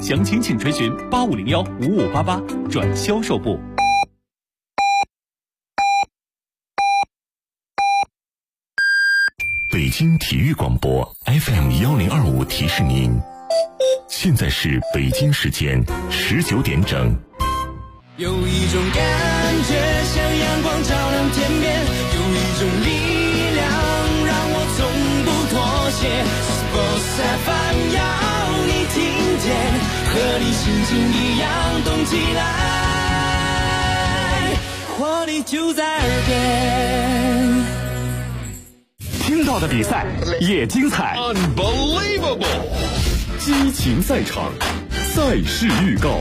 详情请垂询8501-5588转销售部。 北京体育广播 FM1025提示您，现在是北京时间19点整。 有一种感觉像阳光照亮天边，有一种力量让我从不妥协。Sports FM 要你听见，和你心情一样动起来，活力就在耳边。 听到的比赛也精彩 Unbelievable 激情赛场，赛事预告。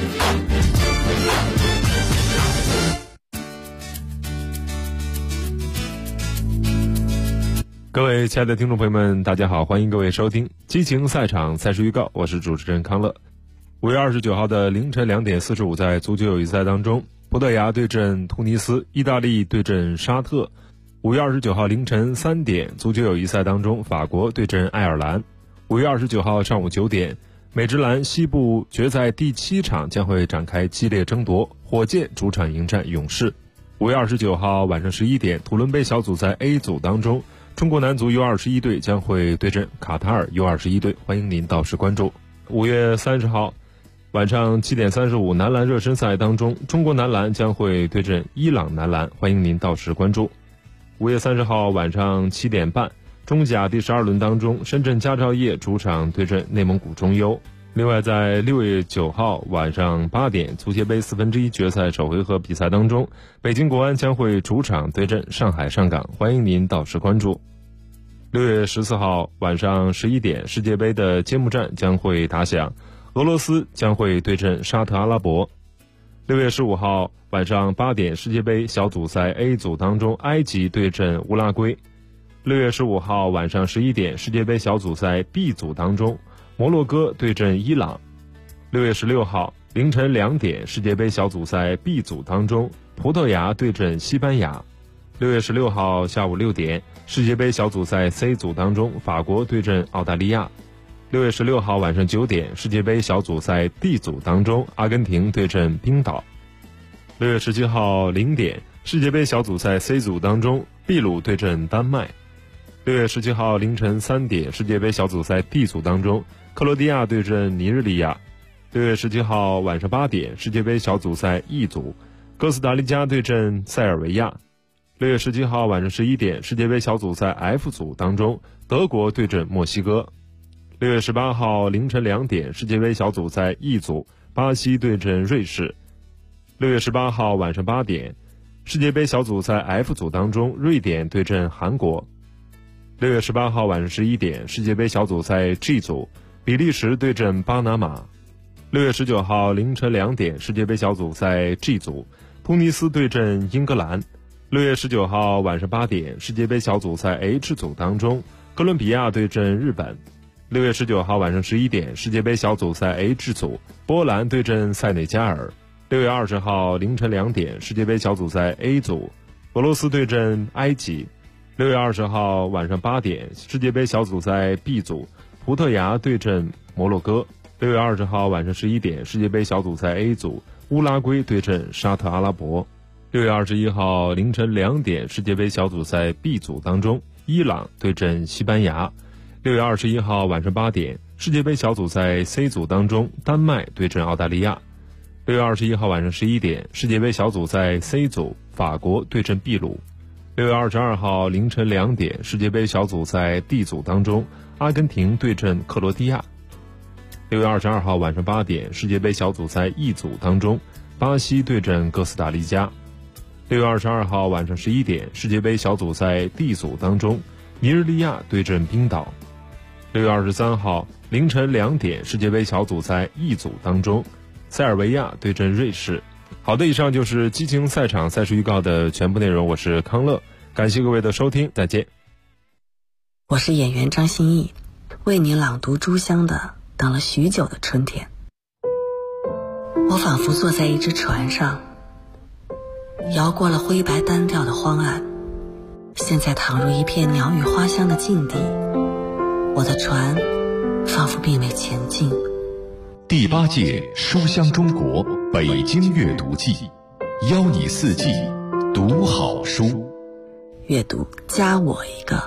各位亲爱的听众朋友们，大家好，欢迎各位收听激情赛场赛事预告，我是主持人康乐。5月29号的凌晨2点45，在足球友谊赛当中，葡萄牙对阵突尼斯，意大利对阵沙特。5月29号凌晨3点，足球友谊赛当中，法国对阵爱尔兰。5月29号上午9点，美职篮西部决赛第7场将会展开激烈争夺，火箭主场迎战勇士。5月29号晚上11点，土伦杯小组赛 A 组当中，中国男足 U21 队将会对阵卡塔尔 U21 队，欢迎您到时关注。5月30号晚上7点35，男篮热身赛当中，中国男篮将会对阵伊朗男篮，欢迎您到时关注。5月30号晚上7点半，中甲第12轮当中，深圳佳兆业主场对阵内蒙古中优。另外在6月9号晚上8点，足协杯1/4决赛首回合比赛当中，北京国安将会主场对阵上海上港，欢迎您到时关注。6月14号晚上11点，世界杯的揭幕战将会打响，俄罗斯将会对阵沙特阿拉伯。6月15号晚上8点，世界杯小组赛 A 组当中，埃及对阵乌拉圭。6月15号晚上11点，世界杯小组赛 B 组当中，摩洛哥对阵伊朗。6月16号凌晨2点，世界杯小组赛 B 组当中，葡萄牙对阵西班牙。6月16号下午6点，世界杯小组赛 C 组当中，法国对阵澳大利亚。6月16号晚上9点，世界杯小组赛 D 组当中，阿根廷对阵冰岛。6月17号0点，世界杯小组赛 C 组当中，秘鲁对阵丹麦。6月17号凌晨3点，世界杯小组赛 D 组当中，克罗地亚对阵尼日利亚。6月17号晚上8点，世界杯小组赛 E 组，哥斯达黎加对阵塞尔维亚。6月17号晚上11点，世界杯小组赛 F 组当中，德国对阵墨西哥。6月18号凌晨2点，世界杯小组赛 E 组，巴西对阵瑞士。6月18号晚上8点，世界杯小组赛 F 组当中，瑞典对阵韩国。6月18号晚上11点，世界杯小组赛 G 组，比利时对阵巴拿马。6月19号凌晨2点，世界杯小组赛 G 组，突尼斯对阵英格兰。6月19号晚上8点，世界杯小组赛 H 组当中，哥伦比亚对阵日本。6月19号晚上11点，世界杯小组赛 H 组，波兰对阵塞内加尔。6月20号凌晨2点，世界杯小组赛 A 组，俄罗斯对阵埃及。6月20号晚上8点，世界杯小组赛 B 组，葡萄牙对阵摩洛哥。6月20号晚上11点，世界杯小组赛 A 组，乌拉圭对阵沙特阿拉伯。6月21号凌晨2点，世界杯小组赛 B 组当中，伊朗对阵西班牙。6月21号晚上8点，世界杯小组赛 C 组当中，丹麦对阵澳大利亚。6月21号晚上11点，世界杯小组赛 C 组，法国对阵秘鲁。6月22号凌晨2点，世界杯小组赛 D 组当中，阿根廷对阵克罗地亚。6月22号晚上8点，世界杯小组赛 E 组当中，巴西对阵哥斯达黎加。6月22号晚上11点，世界杯小组赛 D 组当中，尼日利亚对阵冰岛。6月23号凌晨2点，世界杯小组赛 E 组当中，塞尔维亚对阵瑞士。好的，以上就是激情赛场赛事预告的全部内容，我是康乐，感谢各位的收听，再见。 我是演员张歆艺，为你朗读朱湘的《等了许久的春天》。我仿佛坐在一只船上，摇过了灰白单调的荒岸，现在躺入一片鸟语花香的境地。我的船仿佛并未前进， 第8届书香中国北京阅读季，邀你4季读好书。 阅读加我一个。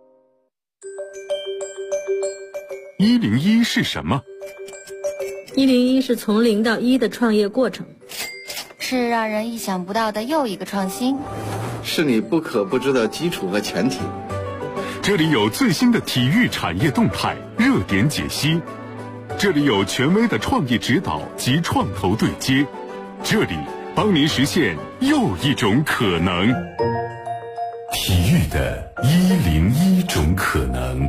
101是什么 ？101是从0到1的创业过程， 是让人意想不到的又一个创新， 是你不可不知的基础和前提。 这里有最新的体育产业动态热点解析，这里有权威的创业指导及创投对接，这里帮您实现又一种可能。 体育的101种可能。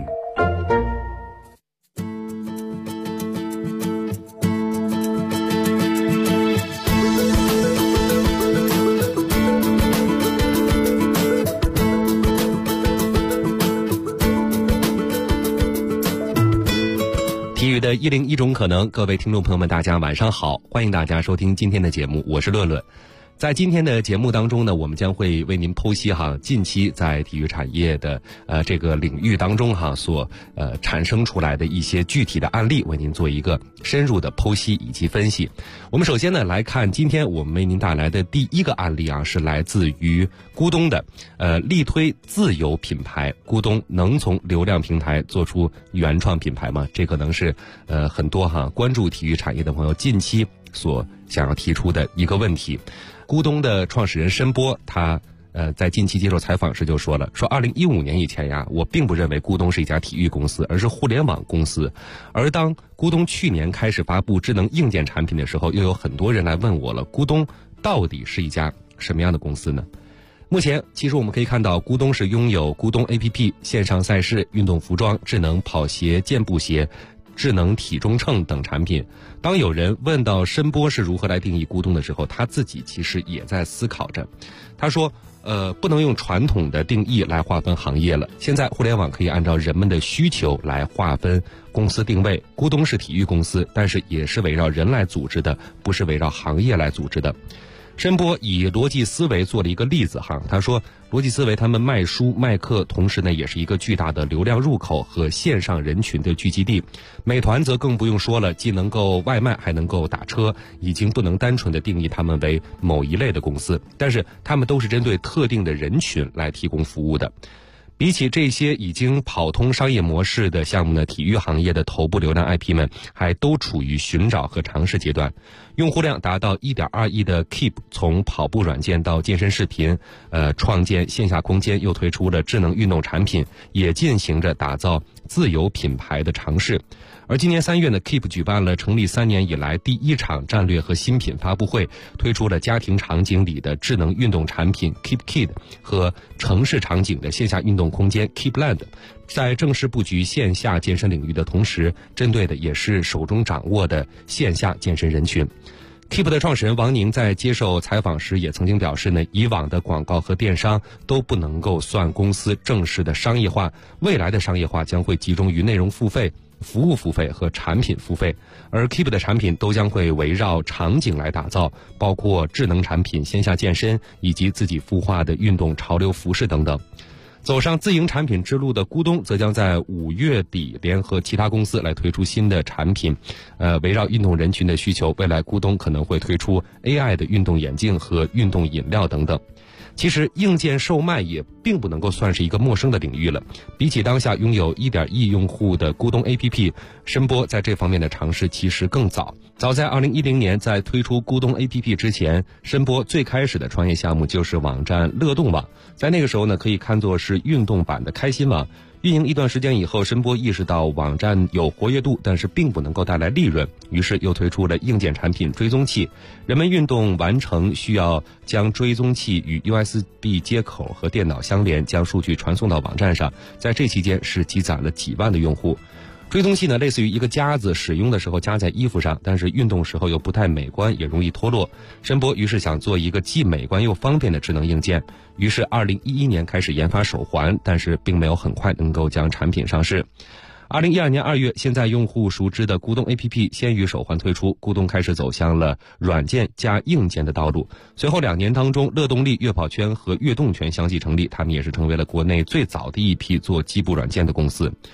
体育的101种可能，各位听众朋友们，大家晚上好，欢迎大家收听今天的节目，我是论论。在今天的节目当中呢，我们将会为您剖析近期在体育产业的这个领域当中所产生出来的一些具体的案例，为您做一个深入的剖析以及分析。我们首先呢来看今天我们为您带来的第一个案例是来自于咕咚的力推自有品牌。咕咚能从流量平台做出原创品牌吗？这可能是很多关注体育产业的朋友近期所想要提出的一个问题。咕咚的创始人申波，他在近期接受采访时就说了，说2015年以前我并不认为咕咚是一家体育公司，而是互联网公司。而当咕咚去年开始发布智能硬件产品的时候，又有很多人来问我了，咕咚到底是一家什么样的公司呢？目前其实我们可以看到，咕咚是拥有咕咚 APP、线上赛事、运动服装、智能跑鞋、健步鞋、智能体重秤等产品。当有人问到申波是如何来定义咕咚的时候，他自己其实也在思考着。他说不能用传统的定义来划分行业了，现在互联网可以按照人们的需求来划分公司定位。咕咚是体育公司，但是也是围绕人来组织的，不是围绕行业来组织的。申波以逻辑思维做了一个例子他说逻辑思维他们卖书卖课，同时呢也是一个巨大的流量入口和线上人群的聚集地。美团则更不用说了，既能够外卖还能够打车，已经不能单纯的定义他们为某一类的公司，但是他们都是针对特定的人群来提供服务的。比起这些已经跑通商业模式的项目呢，体育行业的头部流量 IP 们还都处于寻找和尝试阶段。用户量达到 1.2 亿的 Keep 从跑步软件到健身视频，创建线下空间，又推出了智能运动产品，也进行着打造自有品牌的尝试。而今年3月呢 Keep 举办了成立3年以来第一场战略和新品发布会，推出了家庭场景里的智能运动产品 Keep Kid 和城市场景的线下运动空间 Keep Land。 在正式布局线下健身领域的同时，针对的也是手中掌握的线下健身人群。Keep 的创始人王宁在接受采访时也曾经表示呢，以往的广告和电商都不能够算公司正式的商业化，未来的商业化将会集中于内容付费、服务付费和产品付费，而 Keep 的产品都将会围绕场景来打造，包括智能产品、线下健身以及自己孵化的运动潮流服饰等等。走上自营产品之路的咕咚则将在5月底联合其他公司来推出新的产品，围绕运动人群的需求，未来咕咚可能会推出 AI 的运动眼镜和运动饮料等等。其实硬件售卖也并不能够算是一个陌生的领域了。比起当下拥有1.1亿用户的咕咚 APP， 申波在这方面的尝试其实更早。早在2010年，在推出咕咚 APP 之前，申波最开始的创业项目就是网站乐动网，在那个时候呢，可以看作是运动版的开心网。运营一段时间以后，申波意识到网站有活跃度，但是并不能够带来利润，于是又推出了硬件产品追踪器。人们运动完成需要将追踪器与 USB 接口和电脑相连，将数据传送到网站上，在这期间是积攒了几万的用户。追踪器呢，类似于一个夹子，使用的时候夹在衣服上，但是运动时候又不太美观，也容易脱落。申波于是想做一个既美观又方便的智能硬件，于是2011年开始研发手环，但是并没有很快能够将产品上市。2012年2月，现在用户熟知的咕咚 APP 先于手环推出，咕咚开始走向了软件加硬件的道路。随后2年当中，乐动力、悦跑圈和悦动圈相继成立，他们也是成为了国内最早的一批做机部软件的公司。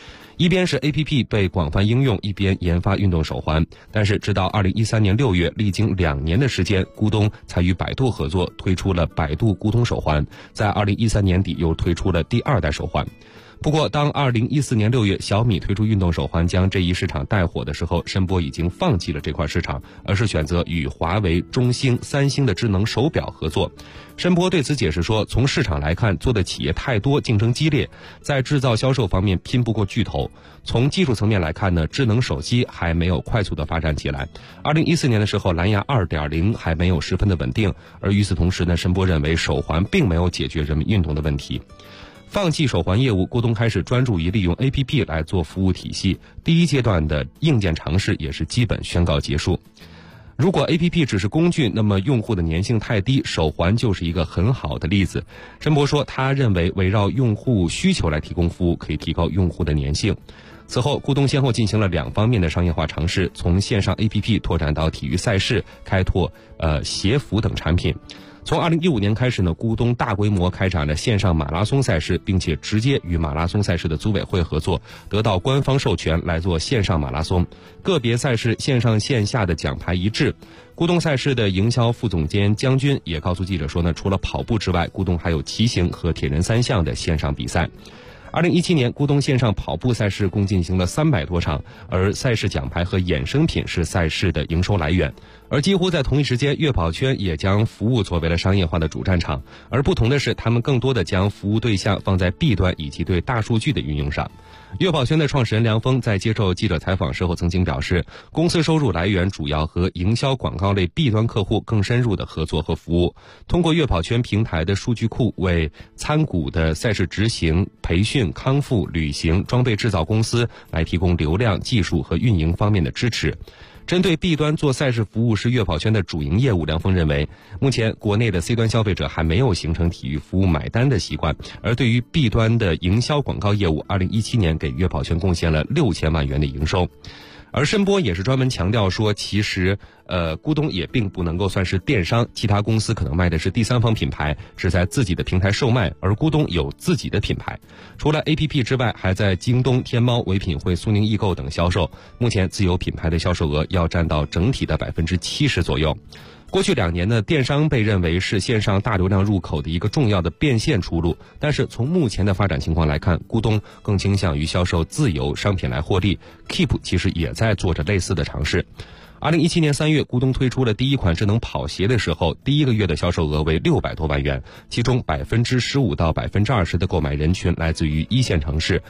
一边是 APP 被广泛应用，一边研发运动手环。但是直到2013年6月，历经2年的时间，咕咚才与百度合作推出了百度咕咚手环，在2013年底又推出了第2代手环。不过，当2014年6月小米推出运动手环将这一市场带火的时候，申波已经放弃了这块市场，而是选择与华为、中兴、三星的智能手表合作。申波对此解释说，从市场来看，做的企业太多，竞争激烈，在制造销售方面拼不过巨头。从技术层面来看呢，智能手机还没有快速的发展起来。2014年的时候，蓝牙 2.0 还没有十分的稳定，而与此同时呢，申波认为手环并没有解决人们运动的问题。放弃手环业务，咕咚开始专注于利用 APP 来做服务体系，第一阶段的硬件尝试也是基本宣告结束。如果 APP 只是工具，那么用户的粘性太低，手环就是一个很好的例子。申波说，他认为围绕用户需求来提供服务，可以提高用户的粘性。此后，咕咚先后进行了2方面的商业化尝试，从线上 APP 拓展到体育赛事，开拓鞋服等产品。从2015年开始呢，咕咚大规模开展了线上马拉松赛事，并且直接与马拉松赛事的组委会合作，得到官方授权来做线上马拉松。个别赛事线上线下的奖牌一致。咕咚赛事的营销副总监姜军也告诉记者说呢，除了跑步之外，咕咚还有骑行和铁人3项的线上比赛。2017年，咕咚线上跑步赛事共进行了300多场，而赛事奖牌和衍生品是赛事的营收来源。而几乎在同一时间，悦跑圈也将服务作为了商业化的主战场，而不同的是，他们更多的将服务对象放在 B 端以及对大数据的运用上。悦跑圈的创始人梁峰在接受记者采访时候曾经表示，公司收入来源主要和营销广告类 B 端客户更深入的合作和服务，通过悦跑圈平台的数据库为参股的赛事执行、培训、康复、旅行、装备制造公司来提供流量、技术和运营方面的支持。针对 B 端做赛事服务是悦跑圈的主营业务，梁峰认为，目前国内的 C 端消费者还没有形成体育服务买单的习惯，而对于 B 端的营销广告业务，2017年给悦跑圈贡献了6000万元的营收。而申波也是专门强调说，其实咕咚也并不能够算是电商，其他公司可能卖的是第三方品牌，只在自己的平台售卖，而咕咚有自己的品牌。除了 APP 之外，还在京东、天猫、唯品会、苏宁易购等销售。目前自有品牌的销售额要占到整体的70%左右。过去2年呢，电商被认为是线上大流量入口的一个重要的变现出路，但是从目前的发展情况来看，咕咚更倾向于销售自有商品来获利。Keep 其实也在做着类似的尝试。2017年3月，咕咚推出了第一款智能跑鞋的时候，第一个月的销售额为600多万元，其中15%到20%的购买人群来自于1线城市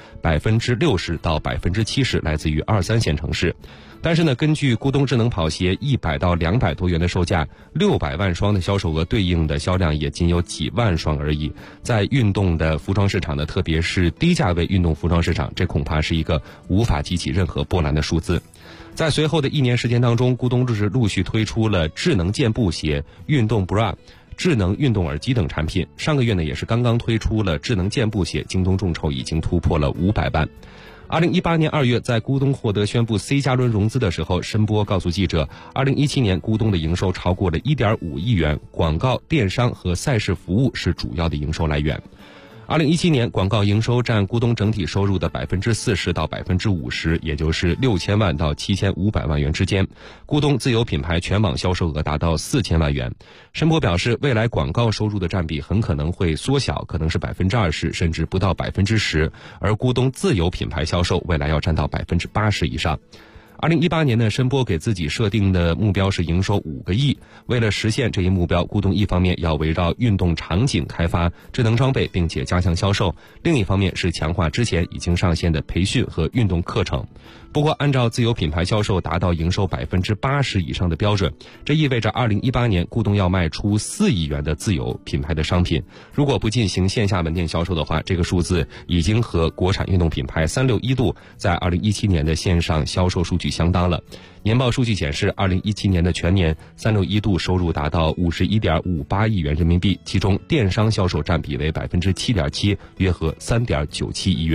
，60%到70%来自于2、3线城市。但是呢，根据咕咚智能跑鞋100到200多元的售价，600万双的销售额，对应的销量也仅有几万双而已。在运动的服装市场呢，特别是低价位运动服装市场，这恐怕是一个无法激起任何波澜的数字。在随后的1年时间当中，咕咚就是陆续推出了智能健步鞋、运动 bra、智能运动耳机等产品。上个月呢，也是刚刚推出了智能健步鞋，京东众筹已经突破了500万。2018年2月，在咕咚获得宣布 C 加轮融资的时候，申波告诉记者，2017年咕咚的营收超过了1.5亿元，广告、电商和赛事服务是主要的营收来源。2017年，广告营收占咕咚整体收入的40%到50%，也就是6000万到7500万元之间。咕咚自有品牌全网销售额达到4000万元。申波表示，未来广告收入的占比很可能会缩小，可能是20%，甚至不到10%，而咕咚自有品牌销售未来要占到80%以上。2018年呢，申波给自己设定的目标是营收5个亿。为了实现这一目标，咕咚一方面要围绕运动场景开发智能装备，并且加强销售；另一方面是强化之前已经上线的培训和运动课程。不过，按照自有品牌销售达到营收80%以上的标准，这意味着2018年咕咚要卖出4亿元的自有品牌的商品。如果不进行线下门店销售的话，这个数字已经和国产运动品牌361度在2017年的线上销售数据相当了。年报数据显示，2017年的全年361度收入达到51.58亿元人民币，其中电商销售占比为7.7%，约合3.97亿元。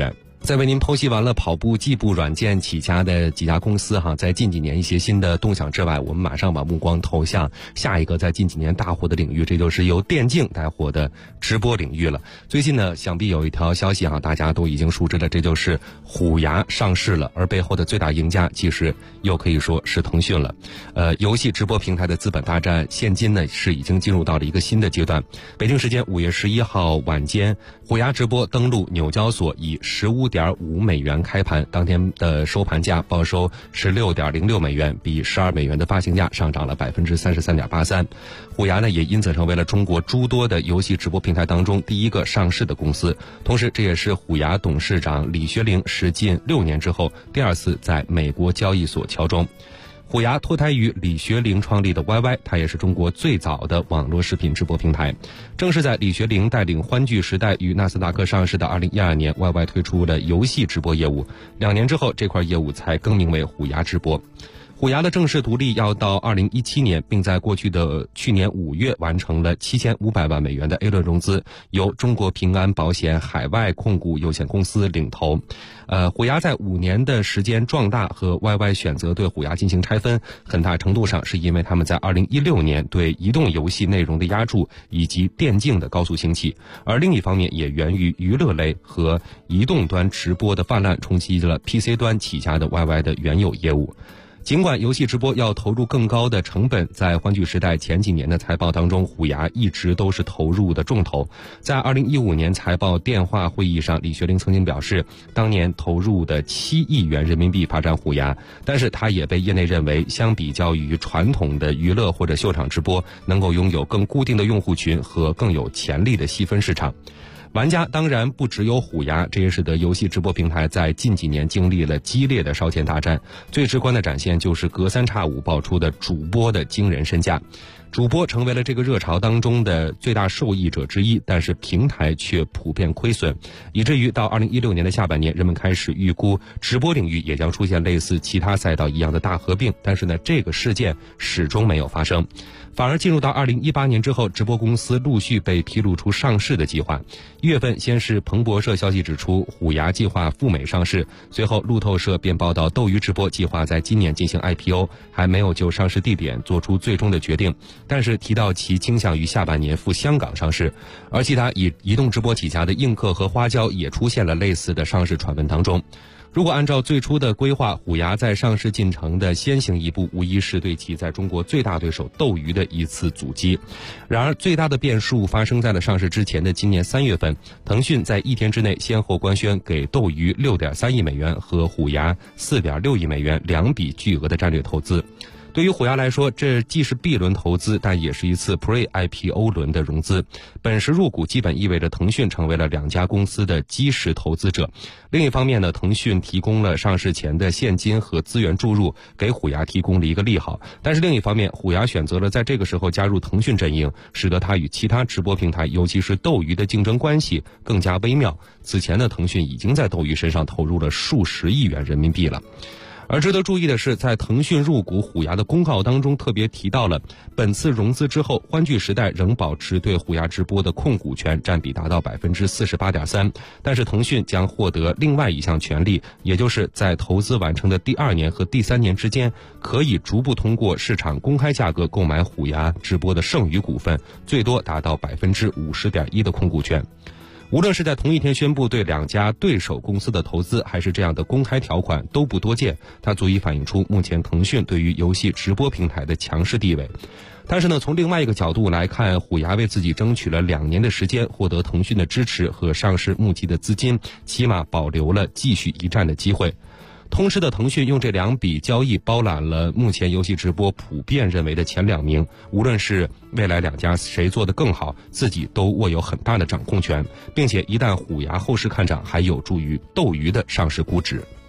在为您剖析完了跑步计步软件起家的几家公司在近几年一些新的动向之外，我们马上把目光投向下一个在近几年大火的领域，这就是由电竞带火的直播领域了。最近呢，想必有一条消息大家都已经熟知了，这就是虎牙上市了，而背后的最大赢家其实又可以说是腾讯了。游戏直播平台的资本大战现今呢是已经进入到了一个新的阶段。北京时间5月11号晚间，虎牙直播登陆纽交所，以15.5美元开盘，当天的收盘价报收16.06美元，比12美元的发行价上涨了33.83%。虎牙呢也因此成为了中国诸多的游戏直播平台当中第一个上市的公司，同时这也是虎牙董事长李学凌时近6年之后第2次在美国交易所敲钟。虎牙脱胎于李学凌创立的 YY， 它也是中国最早的网络视频直播平台。正是在李学凌带领欢聚时代于纳斯达克上市的2012年 ，YY 推出了游戏直播业务，2年之后这块业务才更名为虎牙直播。虎牙的正式独立要到2017年，并在过去的去年5月完成了7500万美元的 A 轮融资，由中国平安保险海外控股有限公司领投。虎牙在5年的时间壮大和 YY 选择对虎牙进行拆分，很大程度上是因为他们在2016年对移动游戏内容的压注以及电竞的高速兴起，而另一方面也源于娱乐类和移动端直播的泛滥，冲击了 PC 端起家的 YY 的原有业务。尽管游戏直播要投入更高的成本，在欢聚时代前几年的财报当中，虎牙一直都是投入的重头。在2015年财报电话会议上，李学凌曾经表示，当年投入的7亿元人民币发展虎牙，但是他也被业内认为，相比较于传统的娱乐或者秀场直播，能够拥有更固定的用户群和更有潜力的细分市场。玩家当然不只有虎牙，这也使得游戏直播平台在近几年经历了激烈的烧钱大战。最直观的展现就是隔三差五爆出的主播的惊人身价。主播成为了这个热潮当中的最大受益者之一，但是平台却普遍亏损，以至于到2016年的下半年，人们开始预估直播领域也将出现类似其他赛道一样的大合并，但是呢，这个事件始终没有发生。反而进入到2018年之后，直播公司陆续被披露出上市的计划。1月份，先是彭博社消息指出虎牙计划赴美上市，随后路透社便报道斗鱼直播计划在今年进行 IPO， 还没有就上市地点做出最终的决定，但是提到其倾向于下半年赴香港上市。而其他以移动直播起家的映客和花椒也出现了类似的上市传闻当中。如果按照最初的规划，虎牙在上市进程的先行一步，无疑是对其在中国最大对手斗鱼的一次阻击。然而，最大的变数发生在了上市之前的今年3月份，腾讯在1天之内先后官宣给斗鱼6.3亿美元和虎牙4.6亿美元2笔巨额的战略投资。对于虎牙来说，这既是 B 轮投资，但也是一次 Pre-IPO 轮的融资。本时入股基本意味着腾讯成为了2家公司的基石投资者。另一方面呢，腾讯提供了上市前的现金和资源注入，给虎牙提供了一个利好。但是另一方面，虎牙选择了在这个时候加入腾讯阵营，使得它与其他直播平台，尤其是斗鱼的竞争关系更加微妙。此前呢，腾讯已经在斗鱼身上投入了数十亿元人民币了。而值得注意的是，在腾讯入股虎牙的公告当中特别提到了，本次融资之后，欢聚时代仍保持对虎牙直播的控股权，占比达到 48.3%， 但是腾讯将获得另外一项权利，也就是在投资完成的第2年和第3年之间，可以逐步通过市场公开价格购买虎牙直播的剩余股份，最多达到 50.1% 的控股权。无论是在同一天宣布对2家对手公司的投资，还是这样的公开条款都不多见，它足以反映出目前腾讯对于游戏直播平台的强势地位。但是呢，从另外一个角度来看，虎牙为自己争取了2年的时间，获得腾讯的支持和上市募集的资金，起码保留了继续一战的机会。同时的腾讯用这2笔交易包揽了目前游戏直播普遍认为的前2名，无论是未来2家谁做得更好，自己都握有很大的掌控权，并且一旦虎牙后市看涨，还有助于斗鱼的上市估值。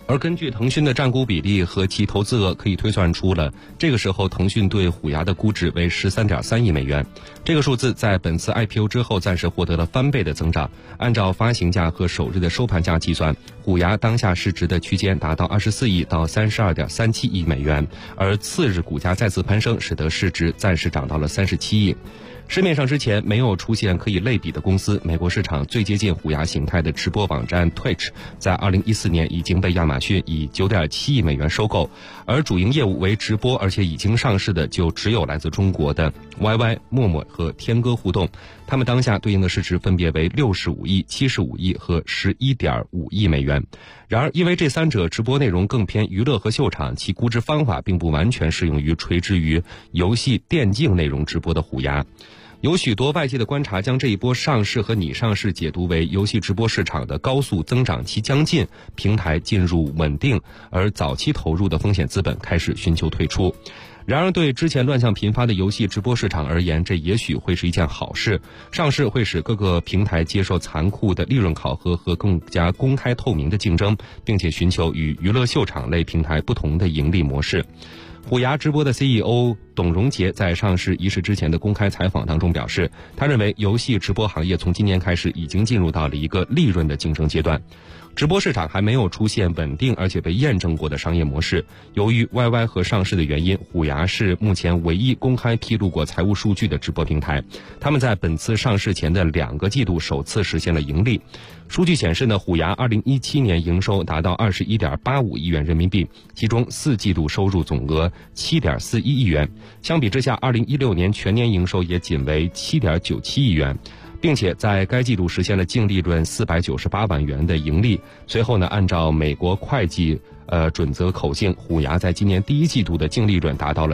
而根据腾讯的占股比例和其投资额，可以推算出了这个时候腾讯对虎牙的估值为13.3亿美元。这个数字在本次 IPO 之后暂时获得了翻倍的增长。按照发行价和首日的收盘价计算，虎牙当下市值的区间达到24亿到32.37亿美元，而次日股价再次攀升，使得市值暂时涨到了37亿。市面上之前没有出现可以类比的公司，美国市场最接近虎牙形态的直播网站 Twitch， 在2014年已经被亚马逊以9.7亿美元收购，而主营业务为直播而且已经上市的就只有来自中国的 YY、陌陌和天歌互动，他们当下对应的市值分别为65亿、75亿和11.5亿美元。然而，因为这三者直播内容更偏娱乐和秀场，其估值方法并不完全适用于垂直于游戏电竞内容直播的虎牙。有许多外界的观察将这一波上市和拟上市解读为游戏直播市场的高速增长期将近，平台进入稳定，而早期投入的风险资本开始寻求退出。然而，对之前乱象频发的游戏直播市场而言，这也许会是一件好事。上市会使各个平台接受残酷的利润考核和更加公开透明的竞争，并且寻求与娱乐秀场类平台不同的盈利模式。虎牙直播的 CEO 董荣杰在上市仪式之前的公开采访当中表示，他认为游戏直播行业从今年开始已经进入到了一个利润的竞争阶段。直播市场还没有出现稳定而且被验证过的商业模式。由于 YY 和上市的原因，虎牙是目前唯一公开披露过财务数据的直播平台。他们在本次上市前的2个季度首次实现了盈利。数据显示呢，虎牙2017年营收达到21.85亿元人民币，其中4季度收入总额7.41亿元。相比之下，2016年全年营收也仅为7.97亿元。并且在该季度实现了净利润498万元的盈利。随后呢，按照美国会计准则口径，虎牙在今年第1季度的净利润达到了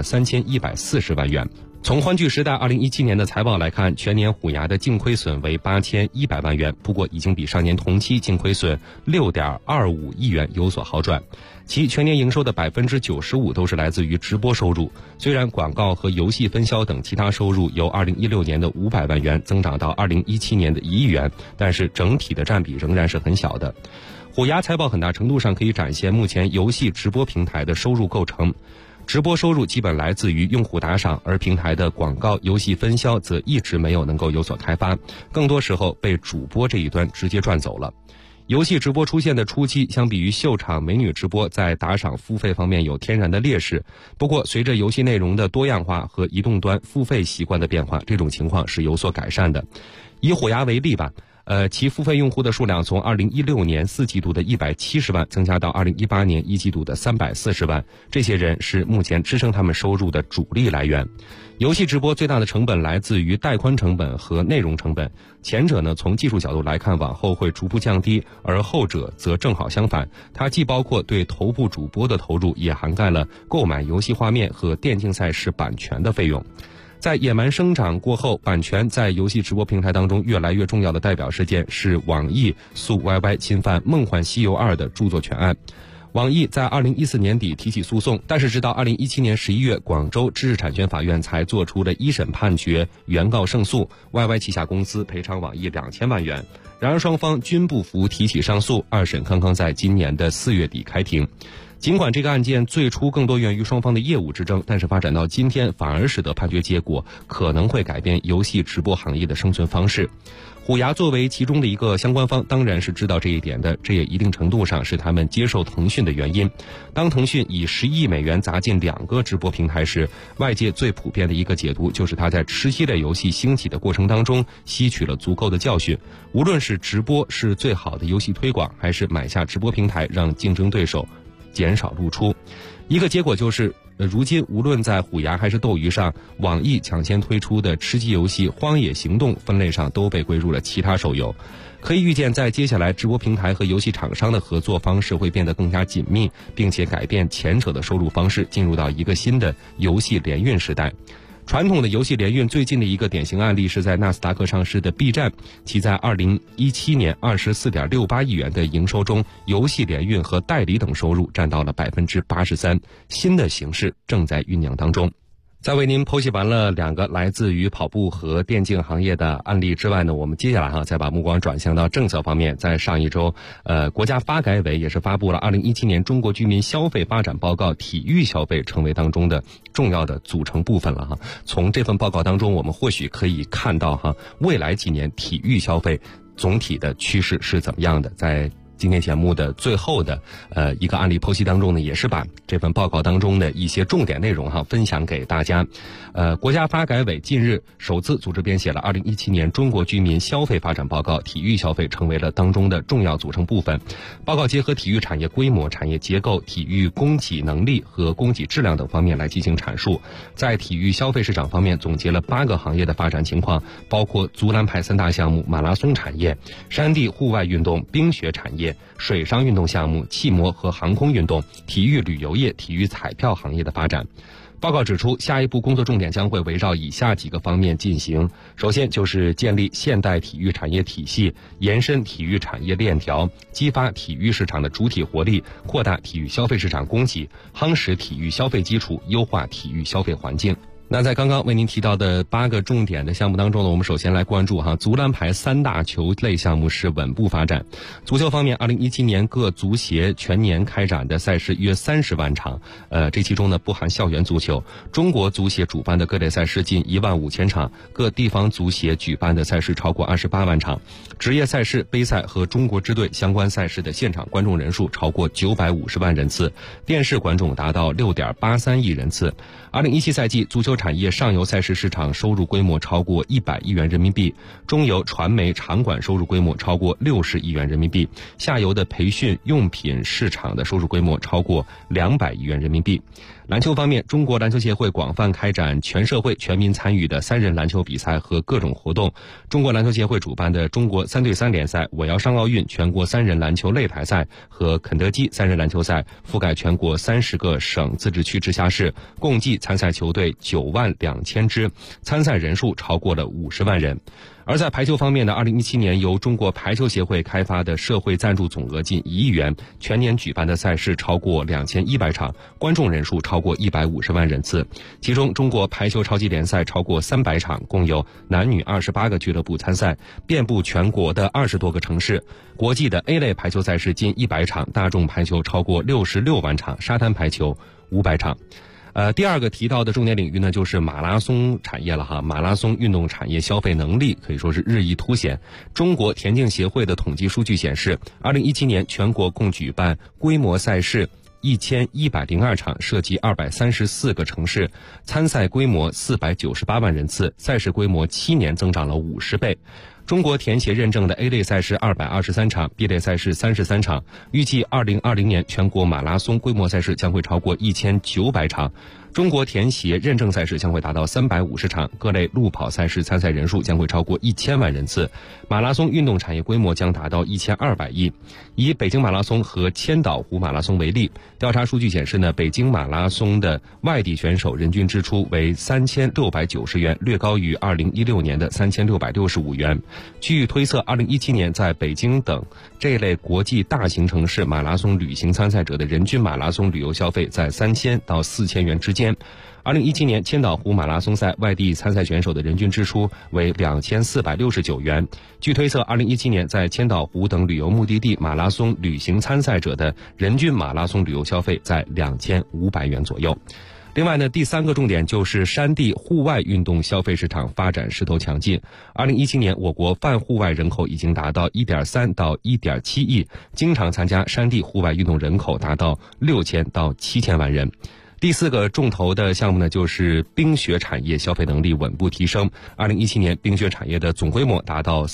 3140万元。从欢聚时代2017年的财报来看，全年虎牙的净亏损为8100万元，不过已经比上年同期净亏损6.25亿元有所好转。其全年营收的95%都是来自于直播收入，虽然广告和游戏分销等其他收入由2016年的500万元增长到2017年的1亿元，但是整体的占比仍然是很小的。虎牙财报很大程度上可以展现目前游戏直播平台的收入构成。直播收入基本来自于用户打赏，而平台的广告、游戏分销则一直没有能够有所开发，更多时候被主播这一端直接赚走了。游戏直播出现的初期，相比于秀场美女直播，在打赏付费方面有天然的劣势。不过，随着游戏内容的多样化和移动端付费习惯的变化，这种情况是有所改善的。以虎牙为例吧。其付费用户的数量从2016年4季度的170万增加到2018年1季度的340万，这些人是目前支撑他们收入的主力来源。游戏直播最大的成本来自于带宽成本和内容成本，前者呢从技术角度来看往后会逐步降低，而后者则正好相反，它既包括对头部主播的投入，也涵盖了购买游戏画面和电竞赛事版权的费用。在野蛮生长过后，版权在游戏直播平台当中越来越重要的代表事件是网易诉 YY 侵犯《梦幻西游2》的著作权案。网易在2014年底提起诉讼，但是直到2017年11月，广州知识产权法院才做出了一审判决，原告胜诉，YY 旗下公司赔偿网易2000万元。然而双方均不服提起上诉，二审刚刚在今年的4月底开庭。尽管这个案件最初更多源于双方的业务之争，但是发展到今天，反而使得判决结果可能会改变游戏直播行业的生存方式。虎牙作为其中的一个相关方，当然是知道这一点的，这也一定程度上是他们接受腾讯的原因。当腾讯以10亿美元砸进2个直播平台时，外界最普遍的一个解读就是他在吃鸡类游戏兴起的过程当中吸取了足够的教训。无论是直播是最好的游戏推广，还是买下直播平台让竞争对手减少露出，一个结果就是如今无论在虎牙还是斗鱼上，网易抢先推出的吃鸡游戏《荒野行动》分类上都被归入了其他手游。可以预见，在接下来直播平台和游戏厂商的合作方式会变得更加紧密，并且改变前者的收入方式，进入到一个新的游戏联运时代。传统的游戏联运最近的一个典型案例是在纳斯达克上市的 B 站，其在2017年24.68亿元的营收中，游戏联运和代理等收入占到了83%，新的形势正在酝酿当中。 在为您剖析完了2个来自于跑步和电竞行业的案例之外呢，我们接下来再把目光转向到政策方面。在上一周，国家发改委也是发布了2017年中国居民消费发展报告，体育消费成为当中的重要的组成部分了从这份报告当中，我们或许可以看到未来几年体育消费总体的趋势是怎么样的。在今天节目的最后的一个案例剖析当中呢，也是把这份报告当中的一些重点内容分享给大家。国家发改委近日首次组织编写了2017年中国居民消费发展报告，体育消费成为了当中的重要组成部分。报告结合体育产业规模、产业结构、体育供给能力和供给质量等方面来进行阐述。在体育消费市场方面，总结了8个行业的发展情况，包括足篮排3大项目、马拉松产业、山地户外运动、冰雪产业、水上运动项目、汽摩和航空运动、体育旅游业、体育彩票行业的发展。报告指出，下一步工作重点将会围绕以下几个方面进行。首先就是建立现代体育产业体系，延伸体育产业链条，激发体育市场的主体活力，扩大体育消费市场供给，夯实体育消费基础，优化体育消费环境。那在刚刚为您提到的8个重点的项目当中呢，我们首先来关注足篮排3大球类项目是稳步发展。足球方面，2017年各足协全年开展的赛事约30万场，这其中呢不含校园足球。中国足协主办的各类赛事近15000场，各地方足协举办的赛事超过28万场。职业赛事、杯赛和中国支队相关赛事的现场观众人数超过950万人次，电视观众达到6.83亿人次。2017赛季足球产业上游赛事市场收入规模超过100亿元人民币，中游传媒场馆收入规模超过60亿元人民币，下游的培训用品市场的收入规模超过200亿元人民币。篮球方面，中国篮球协会广泛开展全社会全民参与的3人篮球比赛和各种活动。中国篮球协会主办的中国3对3联赛、我要上奥运全国3人篮球擂台赛和肯德基3人篮球赛覆盖全国30个省自治区直辖市，共计参赛球队92000支，参赛人数超过了50万人。而在排球方面呢，2017年由中国排球协会开发的社会赞助总额近1亿元，全年举办的赛事超过2100场，观众人数超过150万人次。其中，中国排球超级联赛超过300场，共有男女28个俱乐部参赛，遍布全国的20多个城市。国际的 A 类排球赛事近100场，大众排球超过66万场，沙滩排球500场。第二个提到的重点领域呢，就是马拉松产业了马拉松运动产业消费能力可以说是日益凸显。中国田径协会的统计数据显示，2017年全国共举办规模赛事1102场，涉及234个城市，参赛规模498万人次，赛事规模7年增长了50倍。中国田协认证的 A 类赛事223场， B 类赛事33场，预计2020年全国马拉松规模赛事将会超过1900场。中国田协认证赛事将会达到350场，各类路跑赛事参赛人数将会超过1000万人次，马拉松运动产业规模将达到1200亿。以北京马拉松和千岛湖马拉松为例，调查数据显示呢，北京马拉松的外地选手人均支出为3690元，略高于2016年的3665元。据推测，2017年在北京等这类国际大型城市马拉松旅行参赛者的人均马拉松旅游消费在3000到4000元之间。2017年千岛湖马拉松赛外地参赛选手的人均支出为2469元。据推测，2017年在千岛湖等旅游目的地马拉松旅行参赛者的人均马拉松旅游消费在2500元左右。另外呢，第3个重点就是山地户外运动消费市场发展势头强劲。2017年，我国泛户外人口已经达到 1.3 到 1.7 亿，经常参加山地户外运动人口达到6000到7000万人。第4个重头的项目呢，就是冰雪产业消费能力稳步提升。2017年，冰雪产业的总规模达到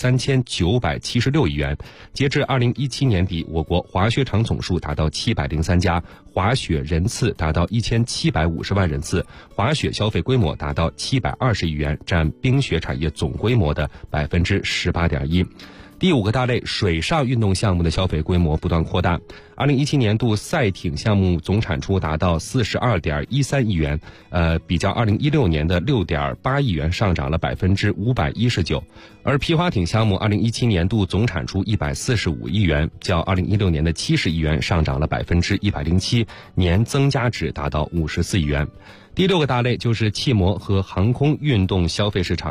3976亿元。截至2017年底，我国滑雪场总数达到703家，滑雪人次达到1750万人次，滑雪消费规模达到720亿元，占冰雪产业总规模的18.1%。 第5个大类，水上运动项目的消费规模不断扩大。2017年度赛艇项目总产出达到42.13亿元，比较2016年的6.8亿元上涨了519%。而皮划艇项目2017年度总产出145亿元，较2016年的70亿元上涨了107%，年增加值达到54亿元。第6个大类就是汽摩和航空运动消费市场。